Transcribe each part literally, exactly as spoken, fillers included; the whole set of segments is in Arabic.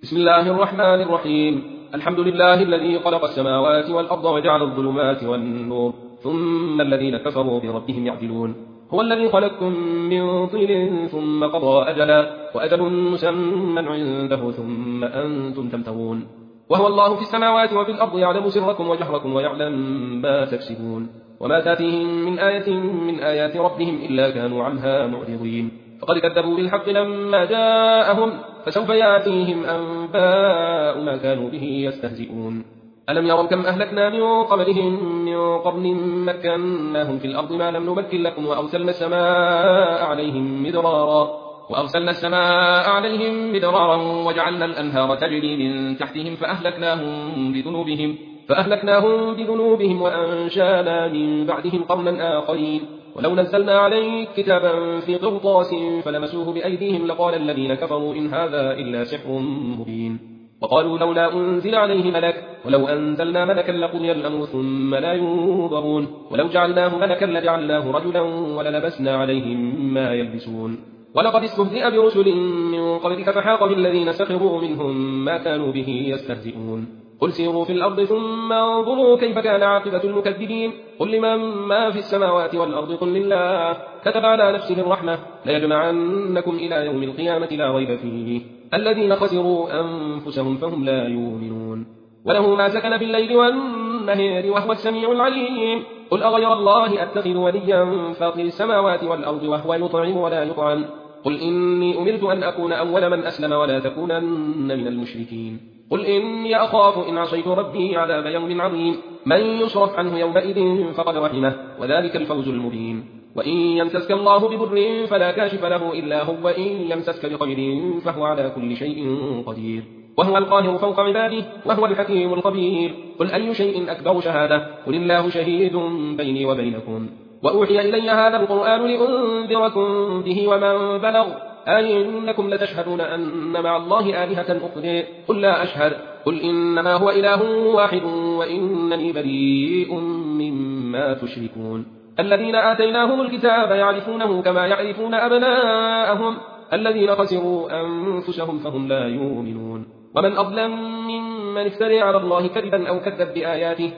بسم الله الرحمن الرحيم. الحمد لله الذي خلق السماوات والأرض وجعل الظلمات والنور ثم الذين كفروا بربهم يعدلون. هو الذي خلقكم من طين ثم قضى أجلا وأجل مسمى عنده ثم أنتم تمترون. وهو الله في السماوات وفي الأرض يعلم سركم وجهركم ويعلم ما تكسبون. وما تاتيهم من آية من آيات ربهم إلا كانوا عنها معرضين. فقد كذبوا بالحق لما جاءهم فسوف ياتيهم أنباء ما كانوا به يستهزئون. ألم يروا كم أهلكنا من قبلهم من قرن مكناهم في الأرض ما لم نمكن لكم وأرسلنا السماء عليهم مدرارا وأرسلنا السماء عليهم مدرارا وجعلنا الأنهار تجري من تحتهم فأهلكناهم بذنوبهم فأهلكناهم بذنوبهم وأنشأنا من بعدهم قرنا آخرين. ولو نزلنا عليك كتابا في قرطاس فلمسوه بأيديهم لقال الذين كفروا إن هذا إلا سحر مبين. وقالوا لولا أنزل عليه ملك ولو أنزلنا ملكا لقضي الأمر ثم لا ينظرون. ولو جعلناه ملكا لجعلناه رجلا وللبسنا عليهم ما يلبسون. ولقد استهزئ برسل من قبلك فحاق بالذين سخروا منهم ما كانوا به يستهزئون. قل سيروا في الأرض ثم انظروا كيف كان عاقبة المكذبين. قل لمن ما في السماوات والأرض قل لله كتب على نفسه الرحمة ليجمعنكم إلى يوم القيامة لا ريب فيه الذين خسروا أنفسهم فهم لا يؤمنون. وله ما سكن بالليل والنهار وهو السميع العليم. قل أغير الله أتخذ وليا فاطر السماوات والأرض وهو يطعم ولا يطعم. قل إني أمرت أن أكون أول من أسلم ولا تكونن من المشركين. قل إني أخاف إن عصيت ربي عذاب يوم عظيم. من يصرف عنه يومئذ فقد رحمه وذلك الفوز المبين. وإن يمسسك الله بضر فلا كاشف له إلا هو وإن يمسسك بخير فهو على كل شيء قدير وهو القاهر فوق عباده وهو الحكيم الخبير. قل أي شيء أكبر شهادة قل الله شهيد بيني وبينكم. وأوحي إلي هذا القرآن لأنذركم به ومن بلغ أئنكم لتشهدون أن مع الله آلهة أخرى قل لا أشهد. قل إنما هو إله واحد وإنني بريء مما تشركون. الذين آتيناهم الكتاب يعرفونه كما يعرفون أبناءهم الذين خسروا أنفسهم فهم لا يؤمنون. ومن أظلم ممن افترى على الله كذبا أو كذب بآياته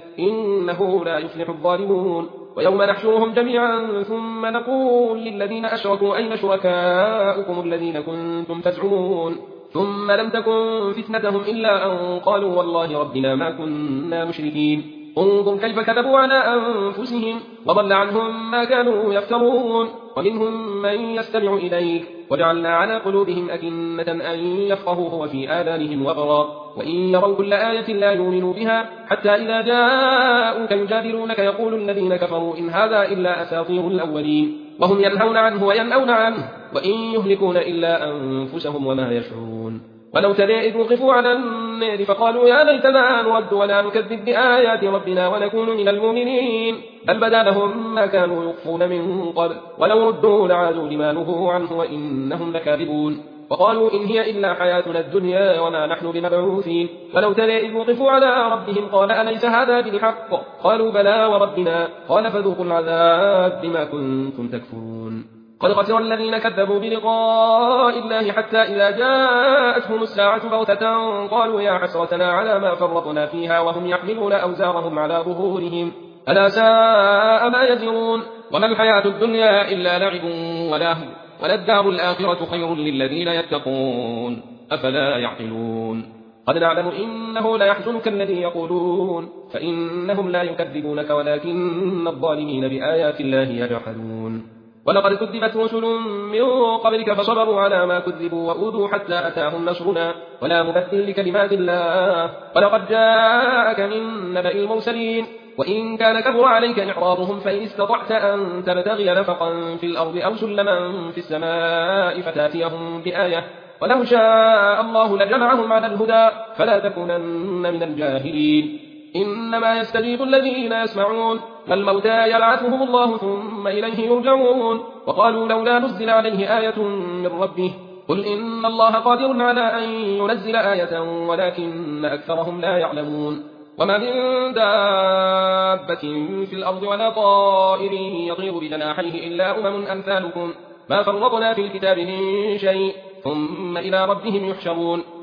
إنه لا يفلح الظالمون. ويوم نحشرهم جميعا ثم نقول للذين أشركوا أين شركاؤكم الذين كنتم تزعمون ثم لم تكن فتنتهم إلا أن قالوا والله ربنا ما كنا مشركين. انظر كيف كذبوا على أنفسهم وضل عنهم ما كانوا يفترون. ومنهم من يستمع إليك وجعلنا على قلوبهم أكنة أن يفقهوه وفي آذانهم وقرا وإن يروا كل آية لا يؤمنوا بها حتى إذا جاءوك يجادلونك يقول الذين كفروا إن هذا إلا أساطير الأولين وهم ينهون عنه وينأون عنه وإن يهلكون إلا أنفسهم وما يشعرون. ولو ترى إذ وقفوا على النار فقالوا يا ليتنا نرد ولا نكذب بآيات ربنا ونكون من المؤمنين بل بدا لهم ما كانوا يخفون من قبل ولو ردوا لعادوا لما نهوا عنه وإنهم لكاذبون. وقالوا إن هي إلا حياتنا الدنيا وما نحن بمبعوثين. ولو ترى إذ وقفوا على ربهم قال أليس هذا بالحق قالوا بلى وربنا قال فذوقوا العذاب بما كنتم تكفرون. قد خسر الذين كذبوا بلقاء الله حتى إذا جاءتهم الساعة بغتة قالوا يا حسرتنا على ما فرطنا فيها وهم يحملون أوزارهم على ظهورهم ألا ساء ما يزرون. وما الحياة الدنيا إلا لعب ولهو وللدار الآخرة خير للذين يتقون أفلا يعقلون. قد نعلم إنه لا يحزنك الذي يقولون فإنهم لا يكذبونك ولكن الظالمين بآيات الله يجحدون. ولقد كذبت رسل من قبلك فصبروا على ما كذبوا وأوذوا حتى أتاهم نصرنا ولا مبدل لكلمات الله. ولقد جاءك من نبأ المرسلين وإن كان كبر عليك إعراضهم فإن استطعت أن تبتغي نفقا في الأرض أو سلما في السماء فتاتيهم بآية ولو شاء الله لجمعهم على الهدى فلا تكونن من الجاهلين. إنما يستجيب الذين يسمعون فالموتى يبعثهم الله ثم إليه يرجعون. وقالوا لولا نزل عليه آية من ربه قل إن الله قادر على أن ينزل آية ولكن أكثرهم لا يعلمون. وما من دابة في الأرض ولا طائر يطير بجناحيه إلا أمم أمثالكم ما فرطنا في الكتاب من شيء ثم إلى ربهم يحشرون.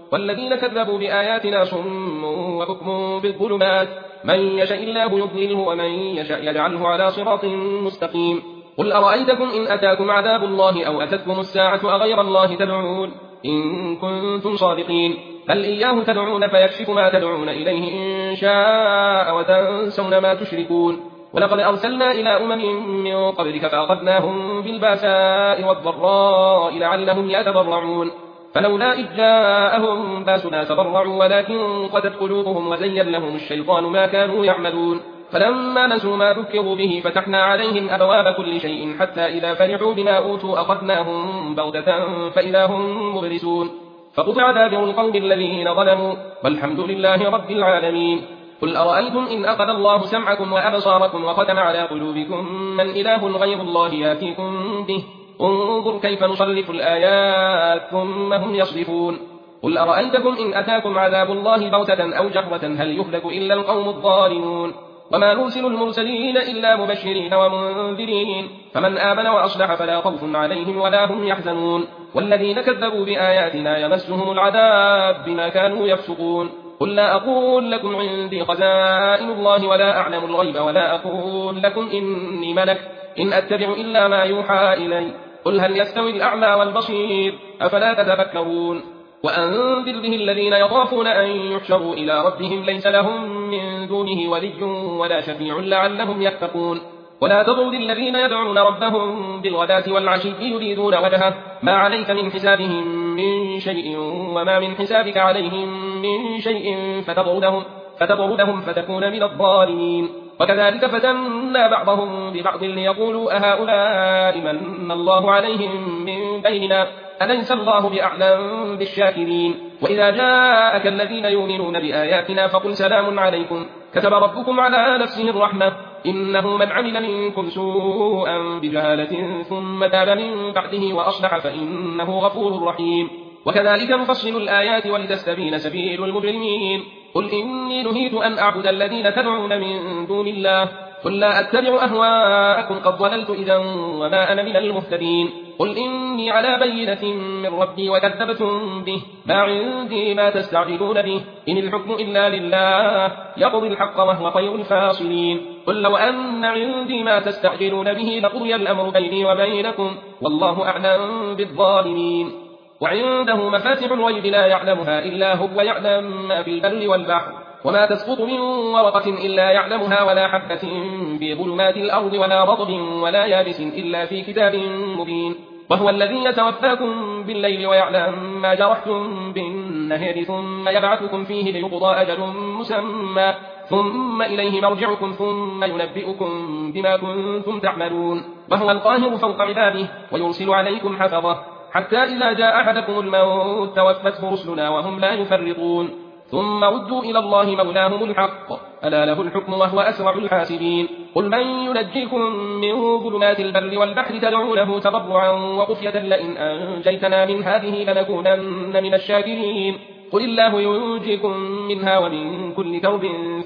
والذين كذبوا بآياتنا صم وبكم بالظلمات من يشاء الله يضلله ومن يشاء يجعله على صراط مستقيم قل أرأيتكم إن أتاكم عذاب الله أو أتتكم الساعة أغير الله تدعون إن كنتم صادقين هل إياه تدعون فيكشف ما تدعون إليه إن شاء وتنسون ما تشركون ولقد أرسلنا إلى أمم من قبلك فأخذناهم بالباساء والضراء لعلهم يتضرعون فلولا إذ جاءهم باسنا تضرعوا ولكن قست قلوبهم وزين لهم الشيطان ما كانوا يعملون فلما نسوا ما ذكروا به فتحنا عليهم أبواب كل شيء حتى إذا فرحوا بما أوتوا أخذناهم بغتة فإذا هم مبلسون فقطع دابر القوم الذين ظلموا والحمد لله رب العالمين قل أرأيتم إن أخذ الله سمعكم وأبصاركم وختم على قلوبكم من إله غير الله يأتيكم به انظر كيف نصرف الآيات ثم هم يصرفون قل أرأيتكم إن أتاكم عذاب الله بغتة أو جهرة هل يهلك إلا القوم الظالمون وما نرسل المرسلين إلا مبشرين ومنذرين فمن آمن وأصلح فلا خوف عليهم ولا هم يحزنون والذين كذبوا بآياتنا يمسهم العذاب بما كانوا يفسقون قل لا أقول لكم عندي خزائن الله ولا أعلم الغيب ولا أقول لكم إني ملك إن أتبع إلا ما يوحى إلي قل هل يستوي الأعمى والبصير أفلا تتفكرون وأنذر به الذين يخافون أن يحشروا إلى ربهم ليس لهم من دونه ولي ولا شفيع لعلهم يتقون ولا تطرد الذين يدعون ربهم بالغداة والعشي يريدون وجهه ما عليك من حسابهم من شيء وما من حسابك عليهم من شيء فتطردهم, فتطردهم فتكون من الظالمين وكذلك فتنا بعضهم ببعض ليقولوا أهؤلاء من الله عليهم من بيننا أليس الله بأعلم بالشاكرين وإذا جاءك الذين يؤمنون بآياتنا فقل سلام عليكم كتب ربكم على نفسه الرحمة إنه من عمل منكم سوءا بجهالة ثم تاب من بعده وأصلح فإنه غفور رحيم وكذلك نفصل الآيات ولتستبين سبيل المجرمين قل إني نهيت أن أعبد الذين تدعون من دون الله قل لا أتبع أهواءكم قد ضللت إذا وما أنا من المهتدين قل إني على بينة من ربي وكذبتم به ما عندي ما تستعجلون به إن الحكم إلا لله يقضي الحق وهو خير الفاصلين قل لو أن عندي ما تستعجلون به لقضي الأمر بيني وبينكم والله أعلم بالظالمين وعنده مفاتح الغيب لا يعلمها إلا هو ويعلم ما في البر والبحر وما تسقط من ورقة إلا يعلمها ولا حبة في ظلمات الأرض ولا رطب ولا يابس إلا في كتاب مبين وهو الذي يتوفاكم بالليل ويعلم ما جرحتم بالنهار ثم يبعثكم فيه ليقضى أجل مسمى ثم إليه مرجعكم ثم ينبئكم بما كنتم تعملون وهو القاهر فوق عباده ويرسل عليكم حفظه حتى إذا جاء أحدكم الموت توفته رسلنا وهم لا يفرطون ثم ردوا إلى الله مولاهم الحق ألا له الحكم وهو أسرع الحاسبين قل من ينجيكم من ظلمات البر والبحر تدعونه تضرعا وخفية لئن أنجيتنا من هذه لنكونن من الشاكرين قل الله ينجيكم منها ومن كل كرب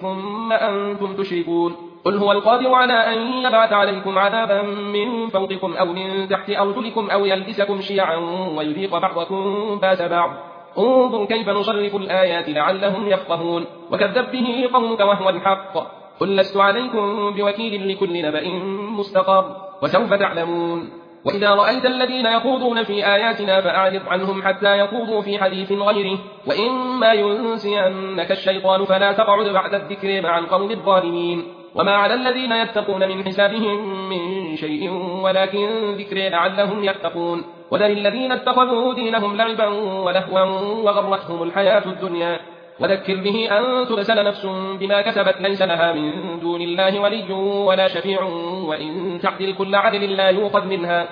ثم أنتم تشركون قل هو القادر على أن يبعث عليكم عذابا من فوقكم أو من تحت أرجلكم أو يلبسكم شيعا ويذيق بعضكم باس بعض انظر كيف نصرف الآيات لعلهم يفقهون وكذب به قومك وهو الحق قل لست عليكم بوكيل لكل نبأ مستقر وسوف تعلمون وإذا رأيت الذين يخوضون في آياتنا فأعرض عنهم حتى يخوضوا في حديث غيره وإما ينسينك الشيطان فلا تقعد بعد الذكر مع القوم الظالمين وما على الذين يتقون من حسابهم من شيء ولكن ذكر لعلهم يتقون وذل الذين اتخذوا دينهم لعبا ولهوا وغرتهم الحياة الدنيا وذكر به أن تبسل نفس بما كسبت ليس لها من دون الله ولي ولا شفيع وإن تعدل كل عدل لا يؤخذ منها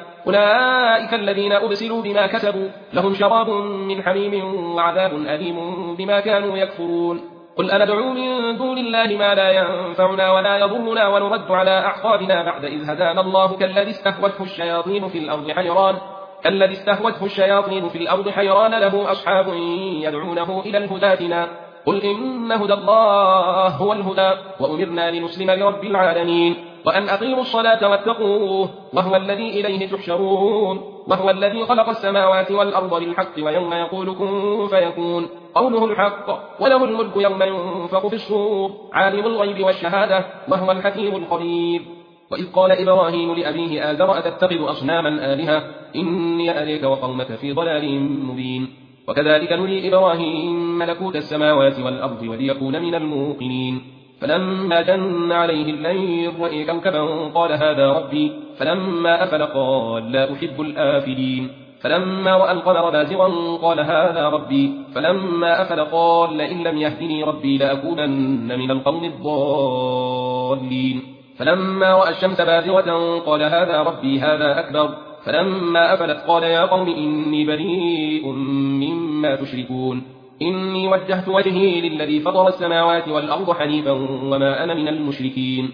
أولئك الذين أبسلوا بما كسبوا لهم شراب من حميم وعذاب أليم بما كانوا يكفرون قل أندعو من دون الله ما لا ينفعنا ولا يضرنا ونرد على أعقابنا بعد إذ هدانا الله كالذي استهوته الشياطين في الأرض حيران الذي استهوته الشياطين في الأرض حيران له أصحاب يدعونه إلى الهداتنا قل إن هدى الله هو الهدى وأمرنا لنسلم لرب العالمين وأن أقيموا الصلاة واتقوه وهو الذي إليه تحشرون وهو الذي خلق السماوات والأرض بالحق ويوم يقول كن فيكون قوله الحق وله الملك يوم ينفخ في الصور عالم الغيب والشهادة وهو الحكيم الخبير. وإذ قال إبراهيم لأبيه آزر أتتخذ أصناما آلهة إني أريك وقومك في ضلال مبين. وكذلك نري إبراهيم ملكوت السماوات والأرض وليكون من الموقنين. فلما جن عليه الليل رأى كوكبا قال هذا ربي فلما أفل قال لا أحب الآفلين. فلما رأى القمر بازغا قال هذا ربي فلما أفل قال لئن لم يهدني ربي لأكونن من القوم الضالين. فلما رأى الشمس بازغة قال هذا ربي هذا أكبر فلما أفلت قال يا قوم إني بريء مما تشركون إني وجهت وجهي للذي فطر السماوات والأرض حنيفا وما أنا من المشركين.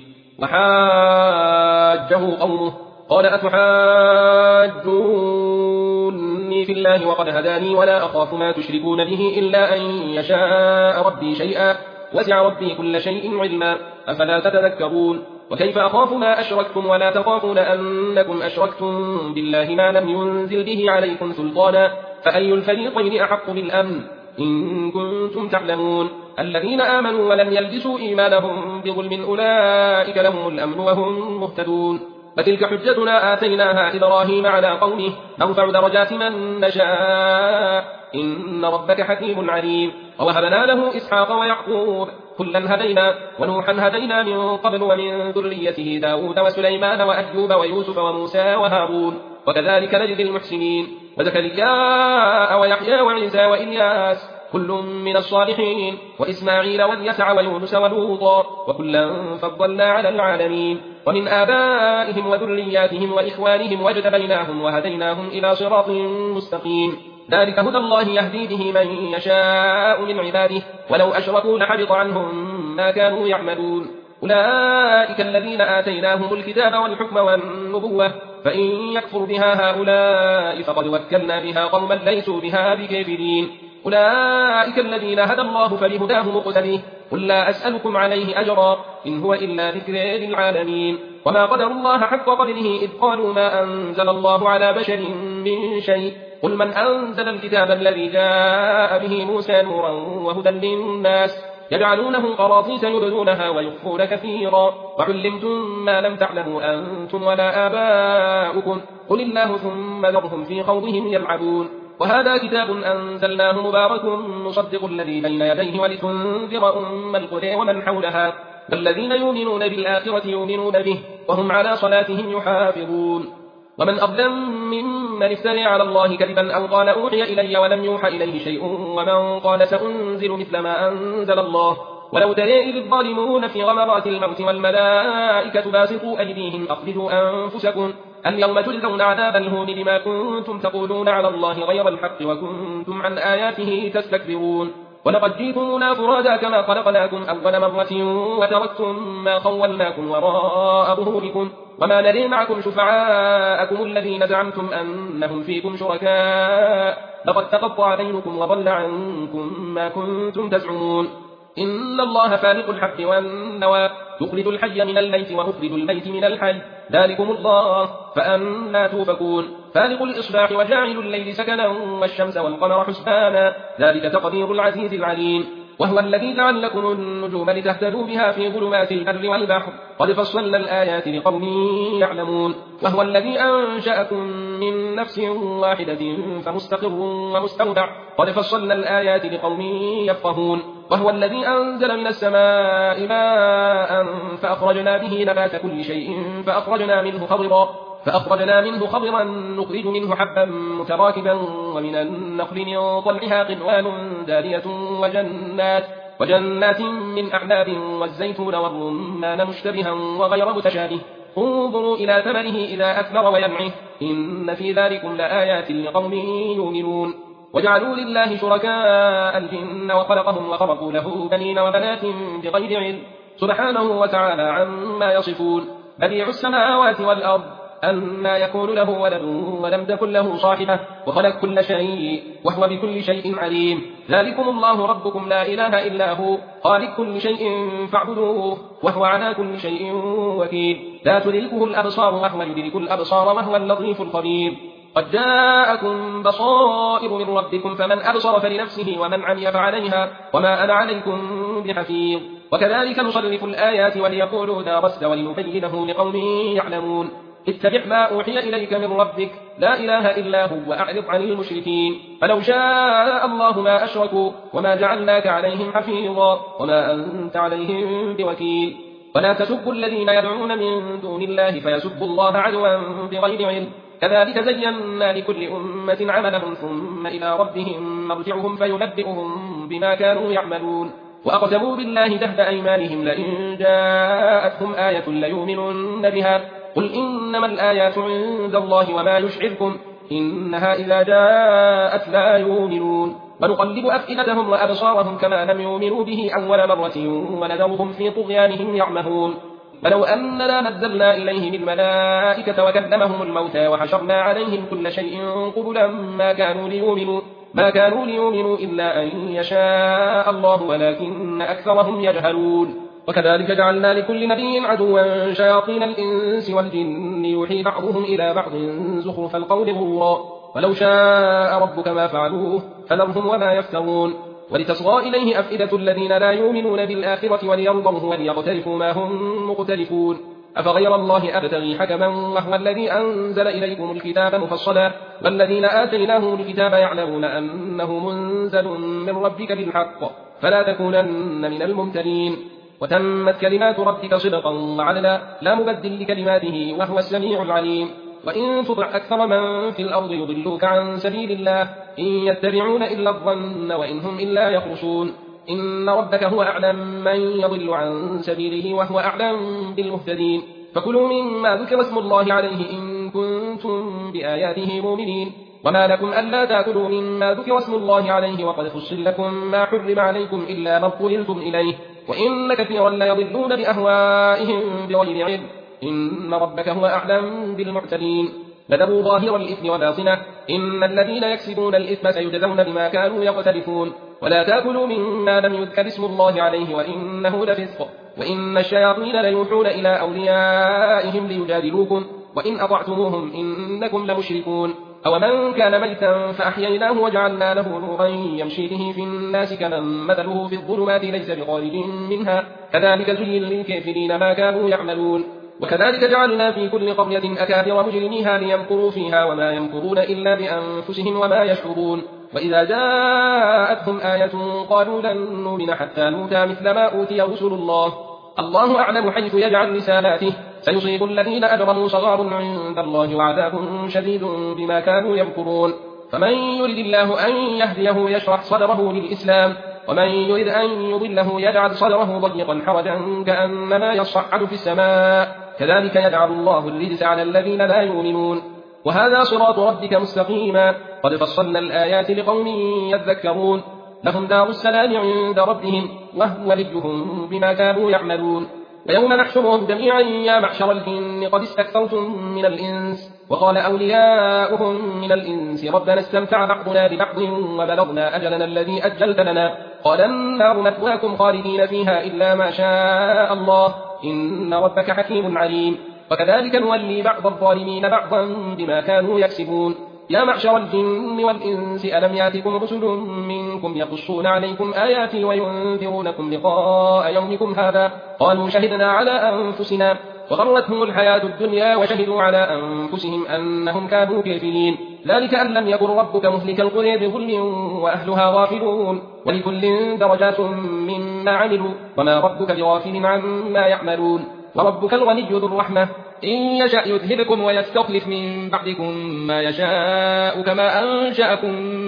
وحاجه قومه قال أتحاجوني في الله وقد هداني ولا أخاف ما تشركون به إلا أن يشاء ربي شيئا وسع ربي كل شيء علما أفلا تتذكرون. وكيف أخاف ما أشركتم ولا تخافون أنكم أشركتم بالله ما لم ينزل به عليكم سلطانا فأي الفريقين أحق بالأمن إن كنتم تعلمون. الذين آمنوا ولم يلبسوا إيمانهم بظلم أولئك لهم الأمن وهم مهتدون. فتلك حجتنا آتيناها إبراهيم على قومه نرفع درجات من نشاء إن ربك حكيم عليم. ووهبنا له إسحاق ويعقوب كلا هدينا ونوحا هدينا من قبل ومن ذريته داود وسليمان وأيوب ويوسف وموسى وهارون وكذلك نجزي المحسنين. وزكريا ويحيى وعيسى وإلياس كل من الصالحين وإسماعيل واليسع ويونس ولوطا وكلا فضلنا على العالمين. ومن آبائهم وذرياتهم وإخوانهم واجتبيناهم وهديناهم إلى صراط مستقيم. ذلك هدى الله يهدي به من يشاء من عباده ولو أشركوا لحبط عنهم ما كانوا يعملون. أولئك الذين آتيناهم الكتاب والحكم والنبوة فإن يكفر بها هؤلاء فقد وكلنا بها قوما ليسوا بها بكافرين. أولئك الذين هدى الله فبهداه مقتديه قل لا أسألكم عليه أجرا إن هو إلا ذكر للعالمين. وما قدر الله حق قدره إذ قالوا ما أنزل الله على بشر من شيء قل من أنزل الكتاب الذي جاء به موسى نورا وهدى للناس يجعلونه قراطيس يبدونها ويخفون كثيرا وعلمتم ما لم تعلموا أنتم ولا آباؤكم قل الله ثم ذرهم في خوضهم يلعبون. وهذا كتاب أنزلناه مبارك مصدق الذي بين يديه ولتنذر أم القرى ومن حولها والذين يؤمنون بالآخرة يؤمنون به وهم على صلاتهم يحافظون. ومن أظلم ممن افترى على الله كذبا أو قال أوحي إلي ولم يوحى إليه شيء ومن قال سأنزل مثل ما أنزل الله ولو ترى إذ الظالمون في غمرات الموت والملائكة باسطوا أيديهم أخرجوا أنفسكم اليوم تجزون عذاب الهون بما كنتم تقولون على الله غير الحق وكنتم عن آياته تستكبرون. ولقد جئتمونا فرادا كما خلقناكم أول مرة وتركتم ما خولناكم وراء ظهوركم وما نري معكم شفعاءكم الذين زعمتم أنهم فيكم شركاء لقد تقطع بينكم وضل عنكم ما كنتم تزعمون. إن الله فالق الحب والنوى يخرج الحي من الميت ومخرج الميت من الحي ذلكم الله فأنا توفكون. فالق الإصباح وجاعل الليل سكنا والشمس والقمر حسبانا ذلك تقدير العزيز العليم. وهو الذي جعل لكم النجوم لتهتدوا بها في ظلمات البر والبحر قد فصلنا الآيات لقوم يعلمون. وهو الذي أنشأكم من نفس واحدة فمستقر ومستودع قد فصلنا الآيات لقوم يفقهون. وهو الذي أنزل من السماء ماء فأخرجنا به نبات كل شيء فأخرجنا منه خضرا فأخرجنا منه خضرا نخرج منه حبا متراكبا ومن النخل من طلعها قنوان دانية وجنات وجنات من أعناب والزيتون والرمان مشتبها وغير متشابه انظروا إلى ثمره إذا أثمر وينعه إن في ذلكم لآيات لقوم يؤمنون. وجعلوا لله شركاء الجن وخلقهم وخرقوا له بنين وبنات بغير علم سبحانه وتعالى عما يصفون. بديع السماوات والأرض أنى يكون له ولد ولم تكن له صاحبة وخلق كل شيء وهو بكل شيء عليم. ذلكم الله ربكم لا إله إلا هو خالق كل شيء فاعبدوه وهو على كل شيء وكيل. لا تدركه الأبصار وهو يدرك الأبصار وهو اللطيف الخبير. قد جاءكم بصائر من ربكم فمن أبصر فلنفسه ومن عمي فعليها وما أنا عليكم بحفيظ. وكذلك نصرف الآيات وليقولوا درست ولنبينه لقوم يعلمون. اتبع ما أوحي إليك من ربك لا إله إلا هو وأعرض عن المشركين. فلو شاء الله ما أشركوا وما جعلناك عليهم حفيظا وما أنت عليهم بوكيل. ولا تسبوا الذين يدعون من دون الله فيسبوا الله عدوا بغير علم. كذلك زينا لكل أمة عملهم ثم إلى ربهم مرجعهم فينبئهم بما كانوا يعملون. وأقسموا بالله جهد أيمانهم لئن جاءتهم آية ليؤمنن بها قل إنما الآيات عند الله وما يشعركم إنها إذا جاءت لا يؤمنون. ونقلب أفئدتهم وأبصارهم كما لم يؤمنوا به أول مرة ونذرهم في طغيانهم يعمهون. فلو أننا نزلنا إليهم الملائكة وكلمهم الموتى وحشرنا عليهم كل شيء قبلا ما كانوا ليؤمنوا ما كانوا ليؤمنوا إلا أن يشاء الله ولكن أكثرهم يجهلون. وكذلك جعلنا لكل نبي عدوا شياطين الإنس والجن يوحي بعضهم إلى بعض زخرف القول غرورا ولو شاء ربك ما فعلوه فذرهم وما يفترون. ولتصغى إليه أفئدة الذين لا يؤمنون بالآخرة وليرضوه وليقترفوا ما هم مقترفون. أفغير الله أبتغي حكما وهو الذي أنزل إليكم الكتاب مفصلا والذين آتيناهم الكتاب يعلمون أنه منزل من ربك بالحق فلا تكونن من الممترين. وتمت كلمات ربك صدقا وعدلا لا مبدل لكلماته وهو السميع العليم. وإن تطع أكثر من في الأرض يضلوك عن سبيل الله إن يتبعون إلا الظن وإن هم إلا يخرصون. إن ربك هو أعلم من يضل عن سبيله وهو أعلم بالمهتدين. فكلوا مما ذكر اسم الله عليه إن كنتم بآياته مؤمنين. وما لكم ألا تأكلوا مما ذكر اسم الله عليه وقد فصل لكم ما حرم عليكم إلا ما اضطررتم إليه وإن كثيرا ليضلون بأهوائهم بغير علم. إن ربك هو أعلم بالمعتدين. فذروا ظاهر الإثم وباطنه إن الذين يكسبون الإثم سيجزون بما كانوا يقترفون. ولا تأكلوا مما لم يذكر اسم الله عليه وإنه لفسق وإن الشياطين ليوحون إلى أوليائهم ليجادلوكم وإن أطعتموهم إنكم لمشركون. أو من كان ميتا فأحييناه وجعلنا له نورا يمشي به في الناس كمن مثله في الظلمات ليس بخارج منها كذلك زين للكافرين ما كانوا يعملون. وكذلك جعلنا في كل قرية أكابر مجرميها ليمكروا فيها وما يمكرون إلا بأنفسهم وما يشعرون. وإذا جاءتهم آية قالوا لن نؤمن حتى نؤتى مثل ما أوتي رسل الله الله أعلم حيث يجعل رسالاته سيصيب الذين أجرموا صغار عند الله وعذاب شديد بما كانوا يمكرون. فمن يرد الله أن يهديه يشرح صدره للإسلام ومن يرد أن يضله يجعل صدره ضيقا حرجا كأنما يصعد في السماء كذلك يجعل الله الرجس على الذين لا يؤمنون. وهذا صراط ربك مستقيما قد فصلنا الآيات لقوم يذكرون. لهم دار السلام عند ربهم وهو وليهم بما كانوا يعملون. ويوم نحشرهم جميعا يا معشر الجن قد استكثرتم من الإنس وقال أولياؤهم من الإنس ربنا استمتع بعضنا ببعض وبلغنا أجلنا الذي أجلت لنا قال النار مثواكم خالدين فيها إلا ما شاء الله إن ربك حكيم عليم. وكذلك نولي بعض الظالمين بعضا بما كانوا يكسبون. يا معشر الجن والإنس ألم ياتكم رسل منكم يقصون عليكم آياتي وينذرونكم لقاء يومكم هذا قالوا شهدنا على أنفسنا وغرتهم الحياة الدنيا وشهدوا على أنفسهم أنهم كانوا كافرين. ذلك أن لم يكن ربك مهلك القرى بظلم وأهلها غافلون ولكل درجات مما عملوا وما ربك بغافل عما يعملون. وربك الغني ذو الرحمة إن يشأ يذهبكم ويستخلف من بعدكم ما يشاء كما أنشأكم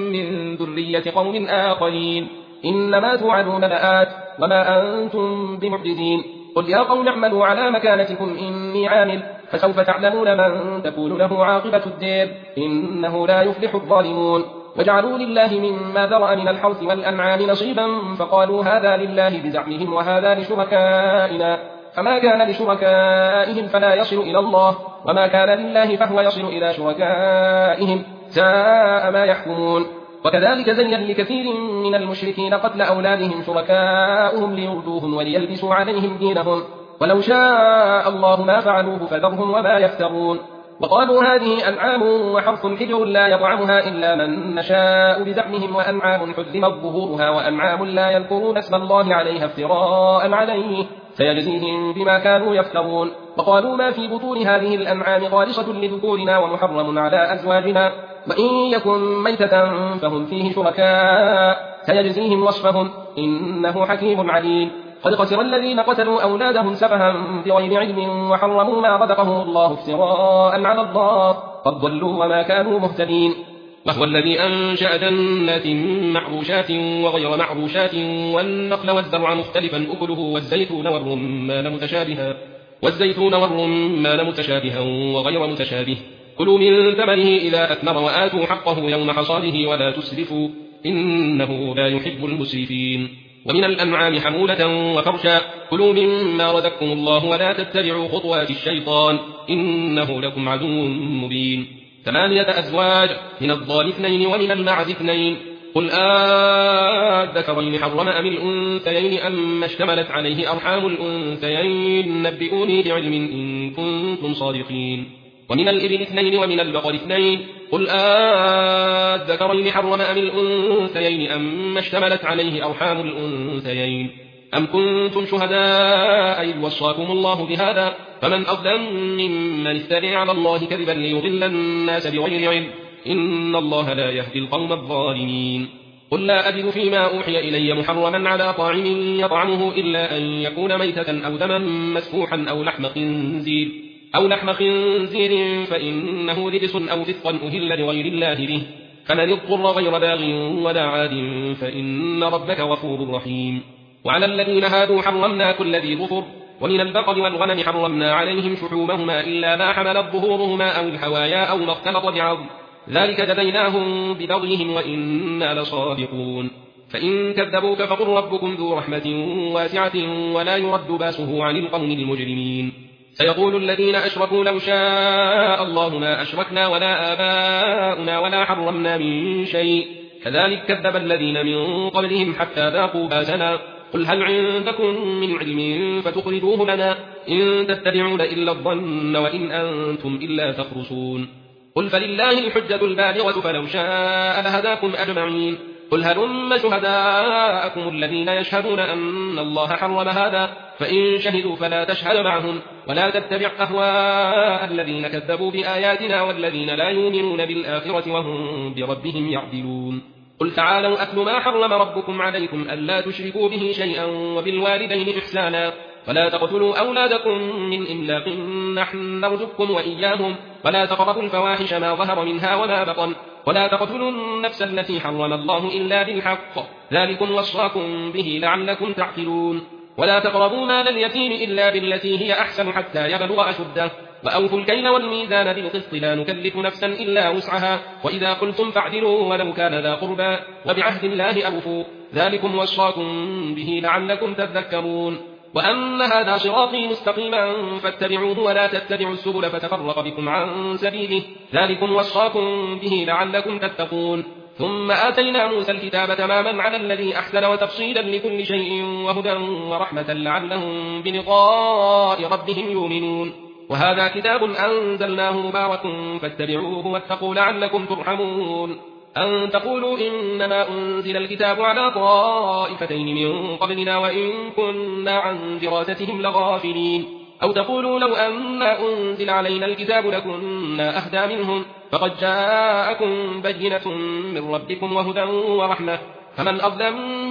من ذرية قوم آخرين إنما توعدون لآت وما أنتم بمعجزين. قل يا قوم اعملوا على مكانتكم إني عامل فسوف تعلمون من تكون له عاقبة الدير إنه لا يفلح الظالمون. وجعلوا لله مما ذرأ من الحرث والأنعام نصيبا فقالوا هذا لله بزعمهم وهذا لشركائنا فما كان لشركائهم فلا يصل إلى الله وما كان لله فهو يصل إلى شركائهم ساء ما يحكمون وكذلك زين لكثير من المشركين قتل أولادهم شركاؤهم ليردوهم وليلبسوا عليهم دينهم ولو شاء الله ما فعلوه فذرهم وما يفترون وقالوا هذه أنعام وحرث حجر لا يطعمها إلا من نشاء بزعمهم وأنعام حرمت ظهورها وأنعام لا يذكرون اسم الله عليها افتراء عليه سيجزيهم بما كانوا يفترون وقالوا ما في بطون هذه الأنعام خالصة لذكورنا ومحرم على أزواجنا وإن يكن ميتة فهم فيه شركاء سيجزيهم وصفهم إنه حكيم عليم قد خسر الذين قتلوا أولادهم سفها بغير علم وحرموا ما رزقهم الله افتراء على الله قد ضلوا وما كانوا مهتدين وهو الذي أنشأ جنات معروشات وغير معروشات والنخل والزرع مختلفا أكله والزيتون والرمان متشابها والزيتون والرمان متشابها وغير متشابه كلوا من ثمره إذا أثمر وآتوا حقه يوم حصاده ولا تسرفوا إنه لا يحب المسرفين ومن الأنعام حمولة وفرشا كلوا مما رزقكم الله ولا تتبعوا خطوات الشيطان إنه لكم عدو مبين ثمانية أزواج من الضال اثنين ومن المعز اثنين قل آذكرين حرم أم الأنثيين أما اشتملت عليه أرحام الأنثيين نبئوني بعلم إن كنتم صادقين ومن الإبل اثنين ومن البقر اثنين قل آذكرين حرم أم الأنثيين أما اشتملت عليه أرحام الأنثيين أم كنتم شهداء إذ وصاكم الله بهذا فمن أظلم ممن افترى على الله كذبا ليضل الناس بغير علم إن الله لا يهدي القوم الظالمين قل لا أجد فيما أوحي إلي محرما على طاعم يطعمه إلا أن يكون ميتة أو دما مسفوحا أو لحم خنزير أو لحم خنزير فإنه رجس أو فسقا أهل لغير الله به فمن اضطر غير باغ ولا عاد فإن ربك غفور رحيم وعلى الذين هادوا حرمنا كل ذي ظفر ومن البقر والغنم حرمنا عليهم شحومهما إلا ما حملت ظهورهما أو الحوايا أو ما اختلط بعظم ذلك جزيناهم ببغيهم وإنا لصادقون فإن كذبوك فقل ربكم ذو رحمة واسعة ولا يرد باسه عن القوم المجرمين سيقول الذين أشركوا لو شاء الله ما أشركنا ولا آباؤنا ولا حرمنا من شيء كذلك كذب الذين من قبلهم حتى ذاقوا باسنا قل هل عندكم من علم فتخرجوه لنا إن تتبعون إلا الظن وإن أنتم إلا تخرصون قل فلله الحجة البالغة فلو شاء لهداكم أجمعين قل هلم شهداءكم الذين يشهدون أن الله حرم هذا فإن شهدوا فلا تشهد معهم ولا تتبع أهواء الذين كذبوا بآياتنا والذين لا يؤمنون بالآخرة وهم بربهم يعدلون قل تعالوا أتل ما حرم ربكم عليكم ألا تشركوا به شيئا وبالوالدين إحسانا ولا تقتلوا أولادكم من إملاق نحن نرزقكم وإياهم ولا تقربوا الفواحش ما ظهر منها وما بطن ولا تقتلوا النفس التي حرم الله إلا بالحق ذلكم وصاكم به لعلكم تعقلون ولا تقربوا مال اليتيم إلا بالتي هي أحسن حتى يبلغ أشده وأوفوا الكيل والميزان بالقسط لا نكلف نفسا إلا وسعها وإذا قلتم فاعدلوا ولو كان ذا قربى وبعهد الله أوفوا ذلكم وصاكم به لعلكم تذكرون وأن هذا صراطي مستقيما فاتبعوه ولا تتبعوا السبل فتفرق بكم عن سبيله ذلكم وصاكم به لعلكم تتقون ثم آتينا موسى الكتاب تماما على الذي أحسن وتفصيلا لكل شيء وهدى ورحمة لعلهم بلقاء ربهم يؤمنون وهذا كتاب أنزلناه مبارك فاتبعوه واتقوا لعلكم ترحمون أن تقولوا إنما أنزل الكتاب على طائفتين من قبلنا وإن كنا عن دراستهم لغافلين أو تقولوا لو أن أنزل علينا الكتاب لكنا أهدى منهم فقد جاءكم بينة من ربكم وهدى ورحمة فمن أظلم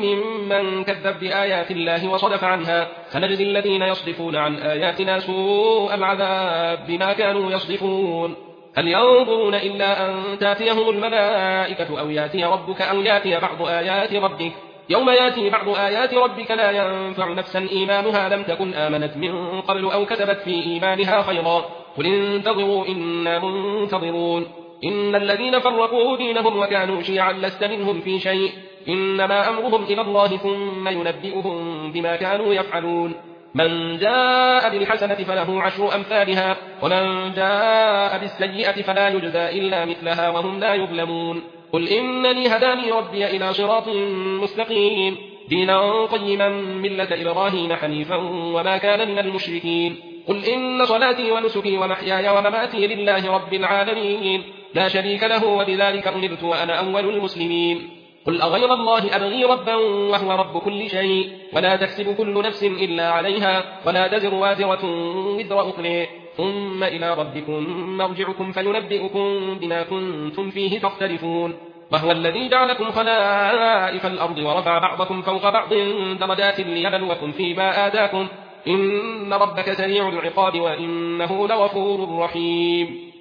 ممن كذب بآيات الله وصدف عنها سنجزي الذين يصدفون عن آياتنا سوء العذاب بما كانوا يصدفون هل ينظرون إلا أن تاتيهم الملائكة أو ياتي ربك أو ياتي بعض آيات ربك يوم ياتي بعض آيات ربك لا ينفع نفسا إيمانها لم تكن آمنت من قبل أو كتبت في إيمانها خيرا قل انتظروا إنا منتظرون إن الذين فرقوا دينهم وكانوا شيعا لست منهم في شيء إنما أمرهم إلى الله ثم ينبئهم بما كانوا يفعلون من جاء بالحسنة فله عشر أمثالها ومن جاء بالسيئة فلا يجزى إلا مثلها وهم لا يظلمون قل إنني هداني ربي إلى صراط مستقيم دينا قيما ملة إبراهيم حنيفا وما كان من المشركين قل إن صلاتي ونسكي ومحياي ومماتي لله رب العالمين لا شريك له وبذلك أمرت وأنا أول المسلمين قل أغير الله أبغي ربا وهو رب كل شيء ولا تكسب كل نفس إلا عليها ولا تزر وازرة وزر أخرى ثم إلى ربكم مرجعكم فينبئكم بما كنتم فيه تختلفون وهو الذي جعلكم خلائف الأرض ورفع بعضكم فوق بعض درجات ليبلوكم فيما آتاكم إن ربك سريع العقاب وإنه لغفور رحيم